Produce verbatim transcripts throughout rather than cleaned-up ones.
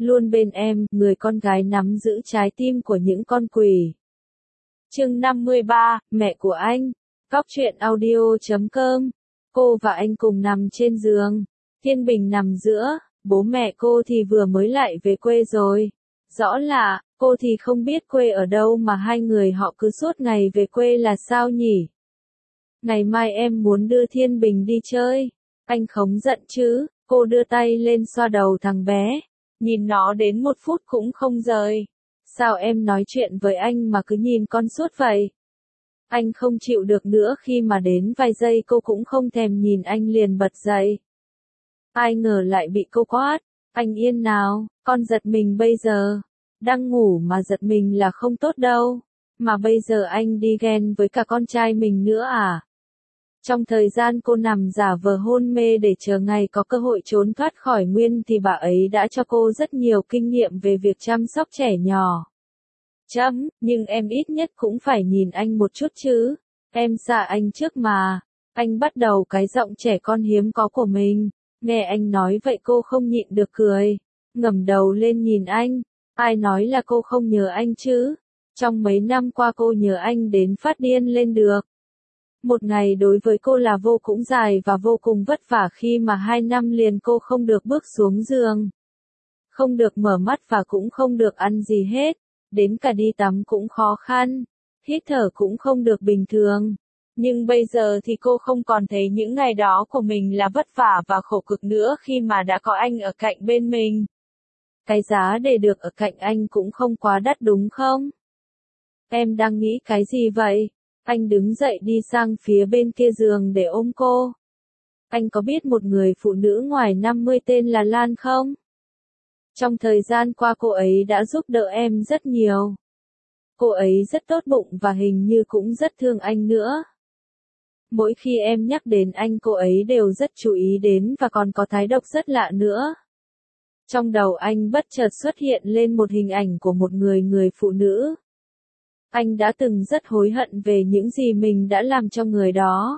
luôn bên em, người con gái nắm giữ trái tim của những con quỷ. Chương năm mươi ba, mẹ của anh. Góc truyện audio chấm com. Cô và anh cùng nằm trên giường. Thiên Bình nằm giữa, bố mẹ cô thì vừa mới lại về quê rồi. Rõ là, cô thì không biết quê ở đâu mà hai người họ cứ suốt ngày về quê là sao nhỉ? Ngày mai em muốn đưa Thiên Bình đi chơi. Anh không giận chứ? Cô đưa tay lên xoa đầu thằng bé. Nhìn nó đến một phút cũng không rời. Sao em nói chuyện với anh mà cứ nhìn con suốt vậy? Anh không chịu được nữa khi mà đến vài giây cô cũng không thèm nhìn anh liền bật dậy. Ai ngờ lại bị cô quát. Anh yên nào, con giật mình bây giờ. Đang ngủ mà giật mình là không tốt đâu. Mà bây giờ anh đi ghen với cả con trai mình nữa à? Trong thời gian cô nằm giả vờ hôn mê để chờ ngày có cơ hội trốn thoát khỏi Nguyên thì bà ấy đã cho cô rất nhiều kinh nghiệm về việc chăm sóc trẻ nhỏ. Chấm, nhưng em ít nhất cũng phải nhìn anh một chút chứ. Em xa anh trước mà. Anh bắt đầu cái giọng trẻ con hiếm có của mình. Nghe anh nói vậy cô không nhịn được cười. Ngẩng đầu lên nhìn anh. Ai nói là cô không nhớ anh chứ? Trong mấy năm qua cô nhớ anh đến phát điên lên được. Một ngày đối với cô là vô cùng dài và vô cùng vất vả khi mà hai năm liền cô không được bước xuống giường. Không được mở mắt và cũng không được ăn gì hết. Đến cả đi tắm cũng khó khăn. Hít thở cũng không được bình thường. Nhưng bây giờ thì cô không còn thấy những ngày đó của mình là vất vả và khổ cực nữa khi mà đã có anh ở cạnh bên mình. Cái giá để được ở cạnh anh cũng không quá đắt đúng không? Em đang nghĩ cái gì vậy? Anh đứng dậy đi sang phía bên kia giường để ôm cô. Anh có biết một người phụ nữ ngoài năm mươi tên là Lan không? Trong thời gian qua cô ấy đã giúp đỡ em rất nhiều. Cô ấy rất tốt bụng và hình như cũng rất thương anh nữa. Mỗi khi em nhắc đến anh cô ấy đều rất chú ý đến và còn có thái độ rất lạ nữa. Trong đầu anh bất chợt xuất hiện lên một hình ảnh của một người người phụ nữ. Anh đã từng rất hối hận về những gì mình đã làm cho người đó.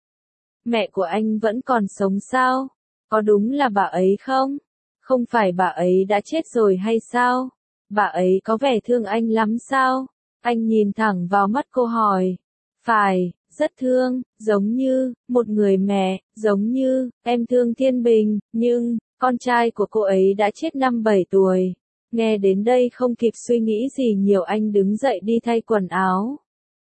Mẹ của anh vẫn còn sống sao? Có đúng là bà ấy không? Không phải bà ấy đã chết rồi hay sao? Bà ấy có vẻ thương anh lắm sao? Anh nhìn thẳng vào mắt cô hỏi. Phải, rất thương, giống như, một người mẹ, giống như, em thương Thiên Bình, nhưng, con trai của cô ấy đã chết năm bảy tuổi. Nghe đến đây không kịp suy nghĩ gì nhiều anh đứng dậy đi thay quần áo.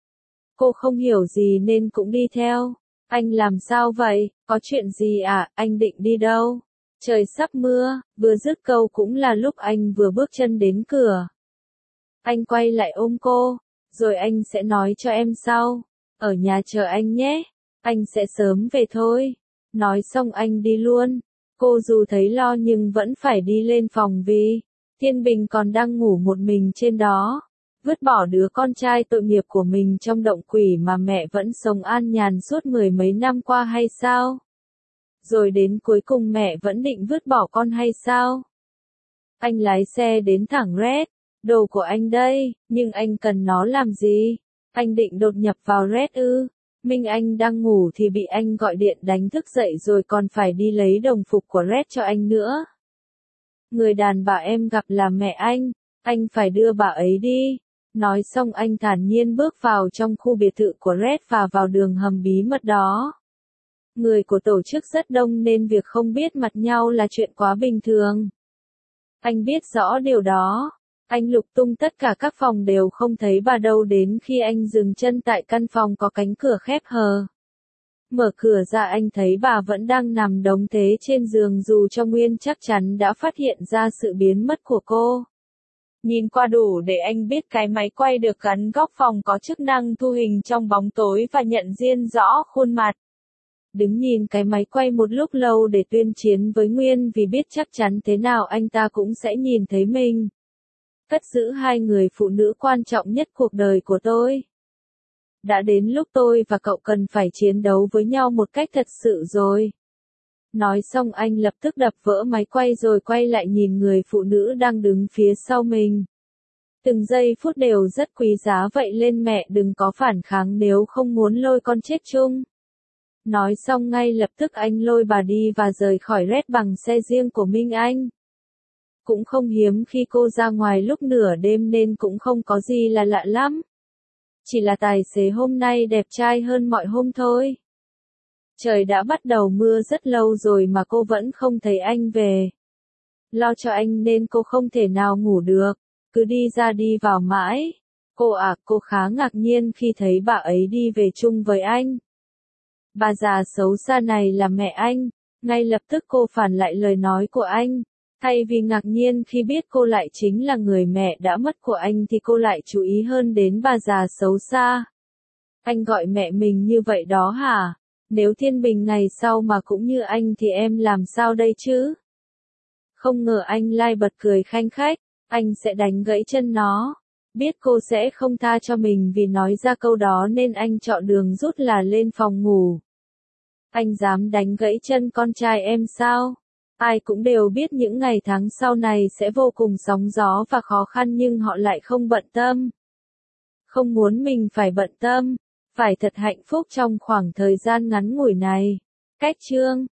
Cô không hiểu gì nên cũng đi theo. Anh làm sao vậy? Có chuyện gì à? Anh định đi đâu? Trời sắp mưa, vừa dứt câu cũng là lúc anh vừa bước chân đến cửa. Anh quay lại ôm cô, rồi anh sẽ nói cho em sau. Ở nhà chờ anh nhé, anh sẽ sớm về thôi. Nói xong anh đi luôn. Cô dù thấy lo nhưng vẫn phải đi lên phòng vì Thiên Bình còn đang ngủ một mình trên đó. Vứt bỏ đứa con trai tội nghiệp của mình trong động quỷ mà mẹ vẫn sống an nhàn suốt mười mấy năm qua hay sao? Rồi đến cuối cùng mẹ vẫn định vứt bỏ con hay sao? Anh lái xe đến thẳng Red. Đồ của anh đây, nhưng anh cần nó làm gì? Anh định đột nhập vào Red ư? Minh Anh đang ngủ thì bị anh gọi điện đánh thức dậy rồi còn phải đi lấy đồng phục của Red cho anh nữa. Người đàn bà em gặp là mẹ anh, anh phải đưa bà ấy đi. Nói xong anh thản nhiên bước vào trong khu biệt thự của Red và vào đường hầm bí mật đó. Người của tổ chức rất đông nên việc không biết mặt nhau là chuyện quá bình thường. Anh biết rõ điều đó. Anh lục tung tất cả các phòng đều không thấy bà đâu đến khi anh dừng chân tại căn phòng có cánh cửa khép hờ. Mở cửa ra anh thấy bà vẫn đang nằm đống thế trên giường dù cho Nguyên chắc chắn đã phát hiện ra sự biến mất của cô. Nhìn qua đủ để anh biết cái máy quay được gắn góc phòng có chức năng thu hình trong bóng tối và nhận diện rõ khuôn mặt. Đứng nhìn cái máy quay một lúc lâu để tuyên chiến với Nguyên vì biết chắc chắn thế nào anh ta cũng sẽ nhìn thấy mình. Cất giữ hai người phụ nữ quan trọng nhất cuộc đời của tôi. Đã đến lúc tôi và cậu cần phải chiến đấu với nhau một cách thật sự rồi. Nói xong anh lập tức đập vỡ máy quay rồi quay lại nhìn người phụ nữ đang đứng phía sau mình. Từng giây phút đều rất quý giá vậy lên mẹ đừng có phản kháng nếu không muốn lôi con chết chung. Nói xong ngay lập tức anh lôi bà đi và rời khỏi Red bằng xe riêng của Minh Anh. cũng không hiếm khi cô ra ngoài lúc nửa đêm nên cũng không có gì là lạ lắm. Chỉ là tài xế hôm nay đẹp trai hơn mọi hôm thôi. Trời đã bắt đầu mưa rất lâu rồi mà cô vẫn không thấy anh về. Lo cho anh nên cô không thể nào ngủ được, cứ đi ra đi vào mãi. Cô à, cô khá ngạc nhiên khi thấy bà ấy đi về chung với anh. Bà già xấu xa này là mẹ anh. Ngay lập tức cô phản lại lời nói của anh. Thay vì ngạc nhiên khi biết cô lại chính là người mẹ đã mất của anh thì cô lại chú ý hơn đến bà già xấu xa. Anh gọi mẹ mình như vậy đó hả? Nếu Thiên Bình ngày sau mà cũng như anh thì em làm sao đây chứ? Không ngờ anh lại bật cười khanh khách, anh sẽ đánh gãy chân nó. Biết cô sẽ không tha cho mình vì nói ra câu đó nên anh chọn đường rút là lên phòng ngủ. Anh dám đánh gãy chân con trai em sao? Ai cũng đều biết những ngày tháng sau này sẽ vô cùng sóng gió và khó khăn nhưng họ lại không bận tâm. Không muốn mình phải bận tâm, phải thật hạnh phúc trong khoảng thời gian ngắn ngủi này. Cách chương